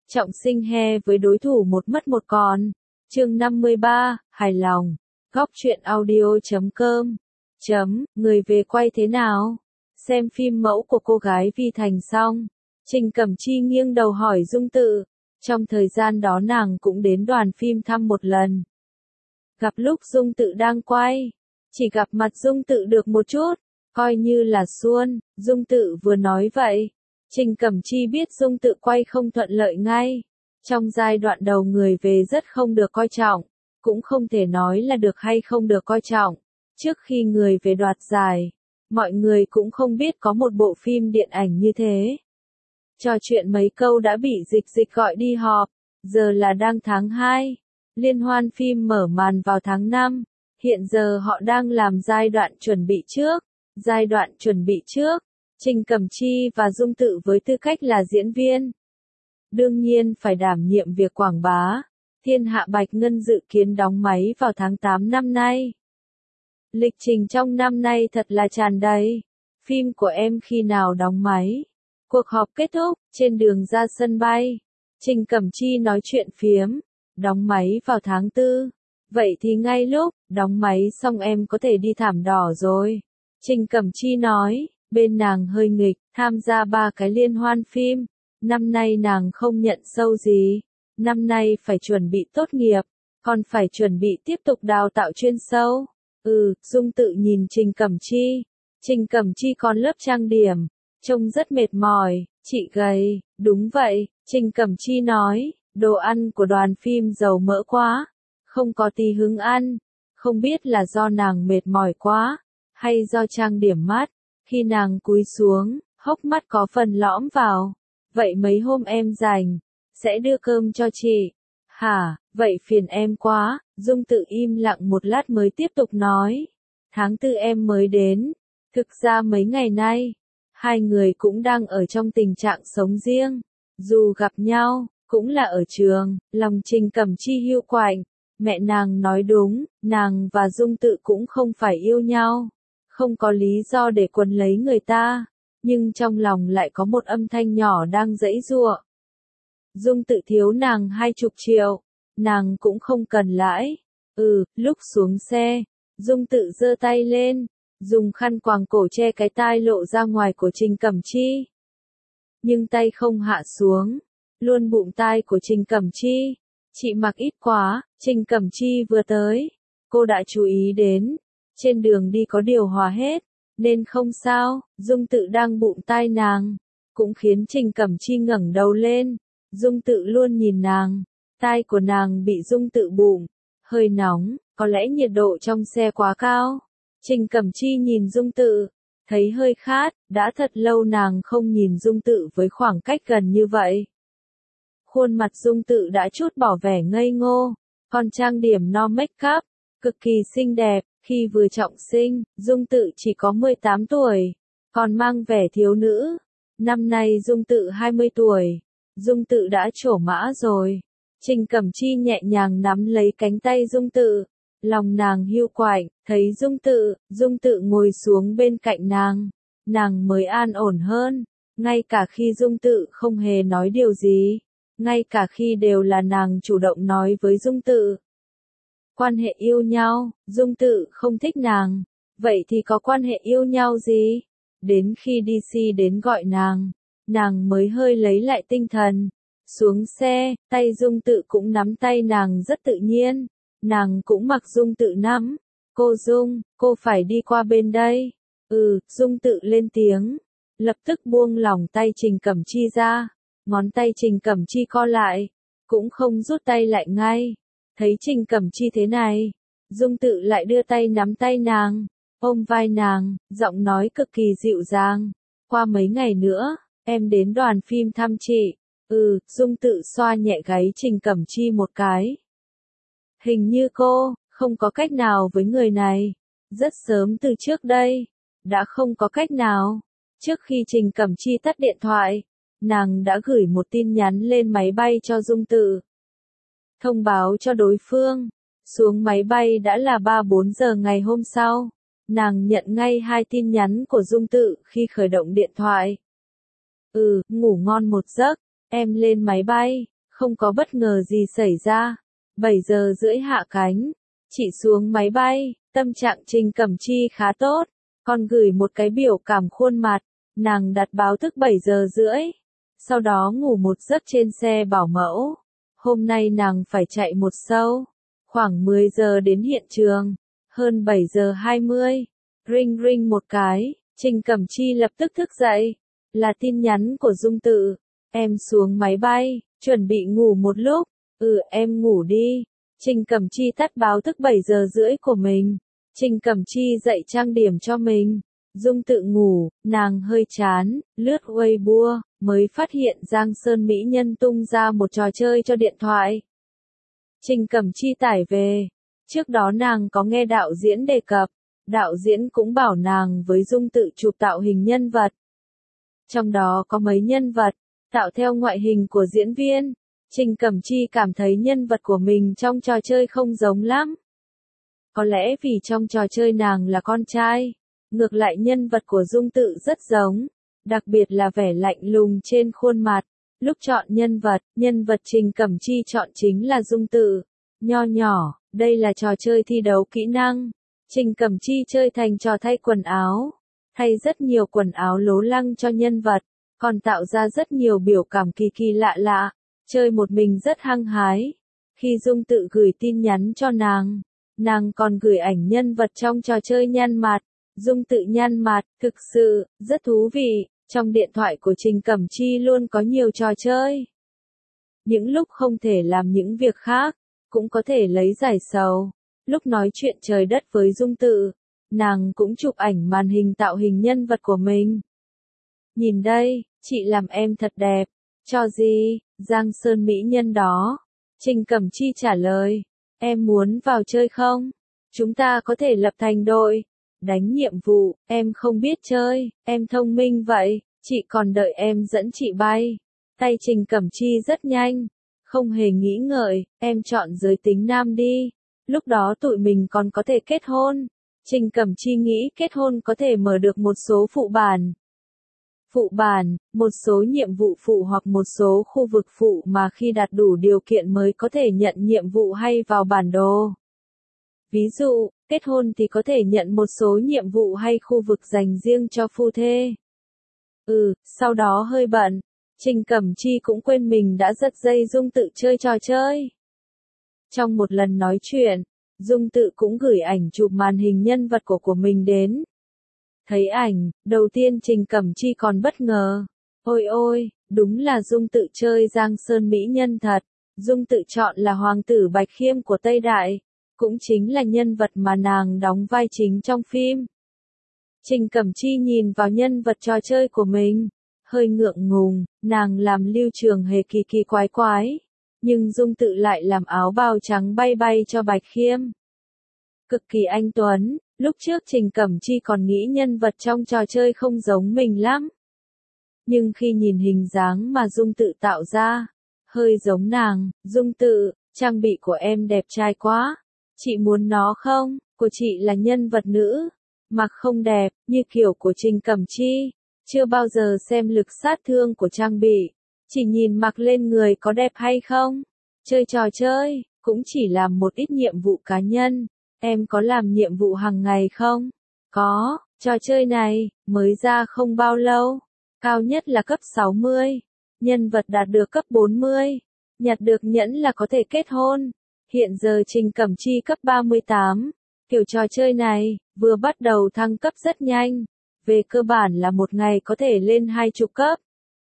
Trọng Sinh he với đối thủ một mất một còn. Chương 53, hài lòng. Góc truyện audio.com. Người về quay thế nào? Xem phim mẫu của cô gái Vi Thành xong, Trình Cẩm Chi nghiêng đầu hỏi Dung Tự. Trong thời gian đó nàng cũng đến đoàn phim thăm một lần. Gặp lúc Dung Tự đang quay, chỉ gặp mặt Dung Tự được một chút, coi như là suôn, Dung Tự vừa nói vậy. Trình Cẩm Chi biết Dung Tự quay không thuận lợi ngay. Trong giai đoạn đầu người về rất không được coi trọng, cũng không thể nói là được hay không được coi trọng. Trước khi người về đoạt giải, mọi người cũng không biết có một bộ phim điện ảnh như thế. Trò chuyện mấy câu đã bị Dịch gọi đi họp, giờ là đang tháng 2. Liên hoan phim mở màn vào tháng 5, hiện giờ họ đang làm giai đoạn chuẩn bị trước. Giai đoạn chuẩn bị trước, Trình Cẩm Chi và Dung Tự với tư cách là diễn viên, đương nhiên phải đảm nhiệm việc quảng bá. Thiên Hạ Bạch Ngân dự kiến đóng máy vào tháng 8 năm nay. Lịch trình trong năm nay thật là tràn đầy. Phim của em khi nào đóng máy? Cuộc họp kết thúc, trên đường ra sân bay, Trình Cẩm Chi nói chuyện phiếm. Đóng máy vào tháng 4. Vậy thì ngay lúc đóng máy xong em có thể đi Thảm Đỏ rồi. Trình Cẩm Chi nói, bên nàng hơi nghịch, tham gia 3 cái liên hoan phim. Năm nay nàng không nhận sâu gì. Năm nay phải chuẩn bị tốt nghiệp, còn phải chuẩn bị tiếp tục đào tạo chuyên sâu. Dung Tự nhìn Trình Cẩm Chi. Trình Cẩm Chi còn lớp trang điểm, trông rất mệt mỏi, chị gầy. Đúng vậy, Trình Cẩm Chi nói, đồ ăn của đoàn phim dầu mỡ quá, không có tí hứng ăn. Không biết là do nàng mệt mỏi quá, hay do trang điểm mắt. Khi nàng cúi xuống, hốc mắt có phần lõm vào. Vậy mấy hôm em rảnh, sẽ đưa cơm cho chị. Hả, vậy phiền em quá. Dung Tự im lặng một lát mới tiếp tục nói. Tháng 4 em mới đến. Thực ra mấy ngày nay, hai người cũng đang ở trong tình trạng sống riêng. Dù gặp nhau, cũng là ở trường. Lòng Trình Cẩm Chi hiu quạnh. Mẹ nàng nói đúng, nàng và Dung Tự cũng không phải yêu nhau. Không có lý do để quấn lấy người ta. Nhưng trong lòng lại có một âm thanh nhỏ đang giãy giụa. Dung Tự thiếu nàng 20 triệu. Nàng cũng không cần lãi. Lúc xuống xe, Dung Tự giơ tay lên, dùng khăn quàng cổ che cái tai lộ ra ngoài của Trình Cẩm Chi. Nhưng tay không hạ xuống, luôn bụng tai của Trình Cẩm Chi. Chị mặc ít quá. Trình Cẩm Chi vừa tới, cô đã chú ý đến. Trên đường đi có điều hòa hết, nên không sao. Dung Tự đang bụng tai nàng, cũng khiến Trình Cẩm Chi ngẩng đầu lên. Dung Tự luôn nhìn nàng, tai của nàng bị Dung Tự bụng, hơi nóng, có lẽ nhiệt độ trong xe quá cao. Trình Cẩm Chi nhìn Dung Tự, thấy hơi khát, đã thật lâu nàng không nhìn Dung Tự với khoảng cách gần như vậy. Khuôn mặt Dung Tự đã chút bỏ vẻ ngây ngô, còn trang điểm no make up, cực kỳ xinh đẹp. Khi vừa trọng sinh, Dung Tự chỉ có 18 tuổi, còn mang vẻ thiếu nữ. Năm nay Dung Tự 20 tuổi, Dung Tự đã trổ mã rồi. Trình Cẩm Chi nhẹ nhàng nắm lấy cánh tay Dung Tự, lòng nàng hiu quạnh, thấy Dung Tự ngồi xuống bên cạnh nàng mới an ổn hơn. Ngay cả khi Dung Tự không hề nói điều gì, ngay cả khi đều là nàng chủ động nói với Dung Tự. Quan hệ yêu nhau, Dung Tự không thích nàng, vậy thì có quan hệ yêu nhau gì? Đến khi DC đến gọi nàng mới hơi lấy lại tinh thần. Xuống xe, tay Dung Tự cũng nắm tay nàng rất tự nhiên, nàng cũng mặc Dung Tự nắm. Cô Dung, cô phải đi qua bên đây. Dung Tự lên tiếng, lập tức buông lỏng tay Trình Cẩm Chi ra, ngón tay Trình Cẩm Chi co lại, cũng không rút tay lại ngay. Thấy Trình Cẩm Chi thế này, Dung Tự lại đưa tay nắm tay nàng, ôm vai nàng, giọng nói cực kỳ dịu dàng. Qua mấy ngày nữa, em đến đoàn phim thăm chị. Dung Tự xoa nhẹ gáy Trình Cẩm Chi một cái. Hình như cô không có cách nào với người này. Rất sớm từ trước đây, đã không có cách nào. Trước khi Trình Cẩm Chi tắt điện thoại, nàng đã gửi một tin nhắn lên máy bay cho Dung Tự. Thông báo cho đối phương. Xuống máy bay đã là 3-4 giờ ngày hôm sau. Nàng nhận ngay 2 tin nhắn của Dung Tự khi khởi động điện thoại. Ngủ ngon một giấc, em lên máy bay. Không có bất ngờ gì xảy ra. 7 giờ rưỡi hạ cánh. Chị xuống máy bay, tâm trạng Trình Cẩm Chi khá tốt. Còn gửi một cái biểu cảm khuôn mặt. Nàng đặt báo thức 7 giờ rưỡi. Sau đó ngủ một giấc trên xe bảo mẫu. Hôm nay nàng phải chạy một show. Khoảng 10 giờ đến hiện trường. Hơn 7 giờ 20. Ring ring một cái. Trình Cẩm Chi lập tức thức dậy. Là tin nhắn của Dung Tự. Em xuống máy bay, chuẩn bị ngủ một lúc. Em ngủ đi. Trình Cẩm Chi tắt báo thức 7 giờ rưỡi của mình. Trình Cẩm Chi dậy trang điểm cho mình. Dung Tự ngủ, nàng hơi chán, lướt Weibo, mới phát hiện Giang Sơn Mỹ Nhân tung ra một trò chơi cho điện thoại. Trình Cẩm Chi tải về. Trước đó nàng có nghe đạo diễn đề cập. Đạo diễn cũng bảo nàng với Dung Tự chụp tạo hình nhân vật. Trong đó có mấy nhân vật, tạo theo ngoại hình của diễn viên. Trình Cẩm Chi cảm thấy nhân vật của mình trong trò chơi không giống lắm. Có lẽ vì trong trò chơi nàng là con trai. Ngược lại nhân vật của Dung Tự rất giống. Đặc biệt là vẻ lạnh lùng trên khuôn mặt. Lúc chọn nhân vật Trình Cẩm Chi chọn chính là Dung Tự. Nho nhỏ, đây là trò chơi thi đấu kỹ năng. Trình Cẩm Chi chơi thành trò thay quần áo. Thay rất nhiều quần áo lố lăng cho nhân vật. Còn tạo ra rất nhiều biểu cảm kỳ kỳ lạ lạ. Chơi một mình rất hăng hái. Khi Dung Tự gửi tin nhắn cho nàng còn gửi ảnh nhân vật trong trò chơi nhăn mặt. Dung Tự nhăn mặt, thực sự, rất thú vị. Trong điện thoại của Trình Cẩm Chi luôn có nhiều trò chơi. Những lúc không thể làm những việc khác, cũng có thể lấy giải sầu. Lúc nói chuyện trời đất với Dung Tự, nàng cũng chụp ảnh màn hình tạo hình nhân vật của mình. Nhìn đây, chị làm em thật đẹp. Cho gì, Giang Sơn Mỹ Nhân đó. Trình Cẩm Chi trả lời, em muốn vào chơi không? Chúng ta có thể lập thành đội. Đánh nhiệm vụ, em không biết chơi, em thông minh vậy, chị còn đợi em dẫn chị bay. Tay Trình Cẩm Chi rất nhanh, không hề nghĩ ngợi, em chọn giới tính nam đi. Lúc đó tụi mình còn có thể kết hôn. Trình Cẩm Chi nghĩ kết hôn có thể mở được một số phụ bản. Phụ bản, một số nhiệm vụ phụ hoặc một số khu vực phụ mà khi đạt đủ điều kiện mới có thể nhận nhiệm vụ hay vào bản đồ. Ví dụ, kết hôn thì có thể nhận một số nhiệm vụ hay khu vực dành riêng cho phu thê. Sau đó hơi bận, Trình Cẩm Chi cũng quên mình đã giật dây Dung Tự chơi trò chơi. Trong một lần nói chuyện, Dung Tự cũng gửi ảnh chụp màn hình nhân vật của mình đến. Thấy ảnh, đầu tiên Trình Cẩm Chi còn bất ngờ. Ôi ôi, đúng là Dung Tự chơi Giang Sơn Mỹ Nhân thật. Dung Tự chọn là Hoàng tử Bạch Khiêm của Tây Đại. Cũng chính là nhân vật mà nàng đóng vai chính trong phim. Trình Cẩm Chi nhìn vào nhân vật trò chơi của mình. Hơi ngượng ngùng, nàng làm Lưu Trường Hề kỳ kỳ quái quái. Nhưng Dung Tự lại làm áo bào trắng bay bay cho Bạch Khiêm. Cực kỳ anh tuấn, lúc trước Trình Cẩm Chi còn nghĩ nhân vật trong trò chơi không giống mình lắm. Nhưng khi nhìn hình dáng mà Dung Tự tạo ra, hơi giống nàng. Dung Tự, trang bị của em đẹp trai quá. Chị muốn nó không? Của chị là nhân vật nữ. Mặc không đẹp, như kiểu của Trình Cẩm Chi. Chưa bao giờ xem lực sát thương của trang bị. Chỉ nhìn mặc lên người có đẹp hay không. Chơi trò chơi, cũng chỉ làm một ít nhiệm vụ cá nhân. Em có làm nhiệm vụ hàng ngày không? Có, trò chơi này, mới ra không bao lâu. Cao nhất là cấp 60. Nhân vật đạt được cấp 40. Nhặt được nhẫn là có thể kết hôn. Hiện giờ Trình Cẩm Chi cấp 38. Kiểu trò chơi này, vừa bắt đầu thăng cấp rất nhanh. Về cơ bản là một ngày có thể lên 20 cấp.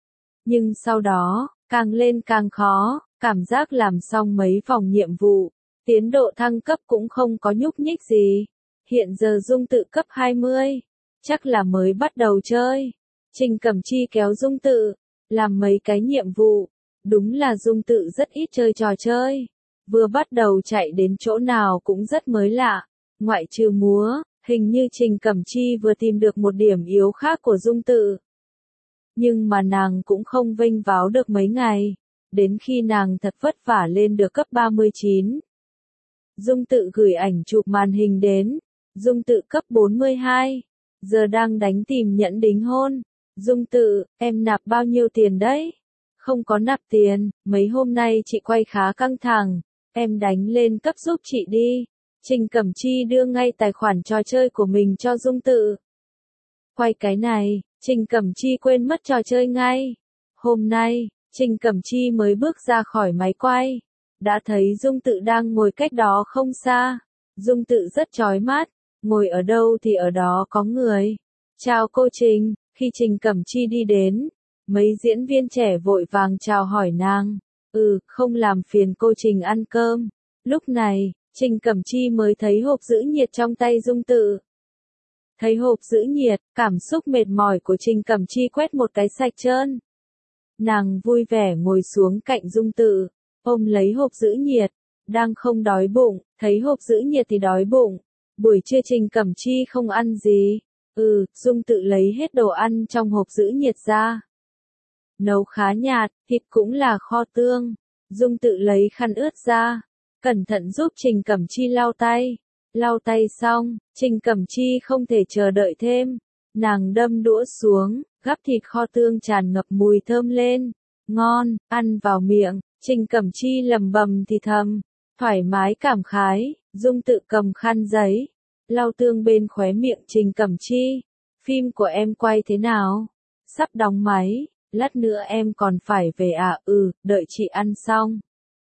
Nhưng sau đó, càng lên càng khó, cảm giác làm xong mấy vòng nhiệm vụ. Tiến độ thăng cấp cũng không có nhúc nhích gì. Hiện giờ Dung Tự cấp 20. Chắc là mới bắt đầu chơi. Trình Cẩm Chi kéo Dung Tự. Làm mấy cái nhiệm vụ. Đúng là Dung Tự rất ít chơi trò chơi. Vừa bắt đầu chạy đến chỗ nào cũng rất mới lạ. Ngoại trừ múa, hình như Trình Cẩm Chi vừa tìm được một điểm yếu khác của Dung Tự. Nhưng mà nàng cũng không vênh váo được mấy ngày. Đến khi nàng thật vất vả lên được cấp 39. Dung Tự gửi ảnh chụp màn hình đến. Dung Tự cấp 42. Giờ đang đánh tìm nhẫn đính hôn. Dung Tự, em nạp bao nhiêu tiền đấy? Không có nạp tiền, mấy hôm nay chị quay khá căng thẳng, em đánh lên cấp giúp chị đi. Trình Cẩm Chi đưa ngay tài khoản trò chơi của mình cho Dung Tự. Quay cái này, Trình Cẩm Chi quên mất trò chơi ngay. Hôm nay, Trình Cẩm Chi mới bước ra khỏi máy quay, đã thấy Dung Tự đang ngồi cách đó không xa. Dung Tự rất chói mắt, ngồi ở đâu thì ở đó có người. Chào cô Trình, khi Trình Cẩm Chi đi đến, mấy diễn viên trẻ vội vàng chào hỏi nàng. Không làm phiền cô Trình ăn cơm. Lúc này, Trình Cẩm Chi mới thấy hộp giữ nhiệt trong tay Dung Tự. Thấy hộp giữ nhiệt, cảm xúc mệt mỏi của Trình Cẩm Chi quét một cái sạch trơn. Nàng vui vẻ ngồi xuống cạnh Dung Tự, ôm lấy hộp giữ nhiệt, đang không đói bụng, thấy hộp giữ nhiệt thì đói bụng. Buổi trưa Trình Cẩm Chi không ăn gì. Dung Tự lấy hết đồ ăn trong hộp giữ nhiệt ra. Nấu khá nhạt, thịt cũng là kho tương. Dung Tự lấy khăn ướt ra, cẩn thận giúp Trình Cẩm Chi lau tay. Lau tay xong, Trình Cẩm Chi không thể chờ đợi thêm. Nàng đâm đũa xuống, gắp thịt kho tương tràn ngập mùi thơm lên. Ngon, ăn vào miệng, Trình Cẩm Chi lẩm bẩm thì thầm, thoải mái cảm khái. Dung Tự cầm khăn giấy, lau tương bên khóe miệng Trình Cẩm Chi. Phim của em quay thế nào? Sắp đóng máy, lát nữa em còn phải về à? Đợi chị ăn xong.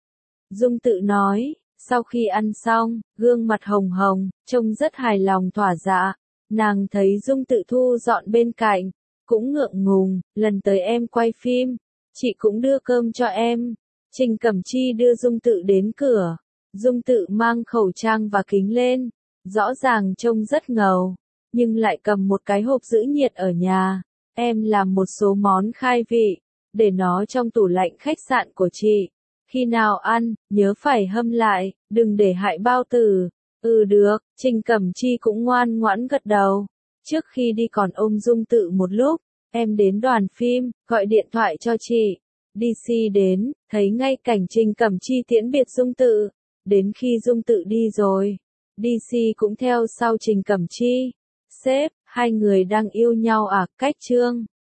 Dung Tự nói, sau khi ăn xong, gương mặt hồng hồng, trông rất hài lòng thỏa dạ. Nàng thấy Dung Tự thu dọn bên cạnh, cũng ngượng ngùng, lần tới em quay phim, chị cũng đưa cơm cho em. Trình Cẩm Chi đưa Dung Tự đến cửa. Dung Tự mang khẩu trang và kính lên, rõ ràng trông rất ngầu, nhưng lại cầm một cái hộp giữ nhiệt ở nhà. Em làm một số món khai vị, để nó trong tủ lạnh khách sạn của chị. Khi nào ăn, nhớ phải hâm lại, đừng để hại bao tử. Được, Trình Cẩm Chi cũng ngoan ngoãn gật đầu. Trước khi đi còn ôm Dung Tự một lúc, em đến đoàn phim, gọi điện thoại cho chị. DC đến, thấy ngay cảnh Trình Cẩm Chi tiễn biệt Dung Tự. Đến khi Dung Tự đi rồi, DC cũng theo sau Trình Cẩm Chi. Sếp, hai người đang yêu nhau à? Cách chương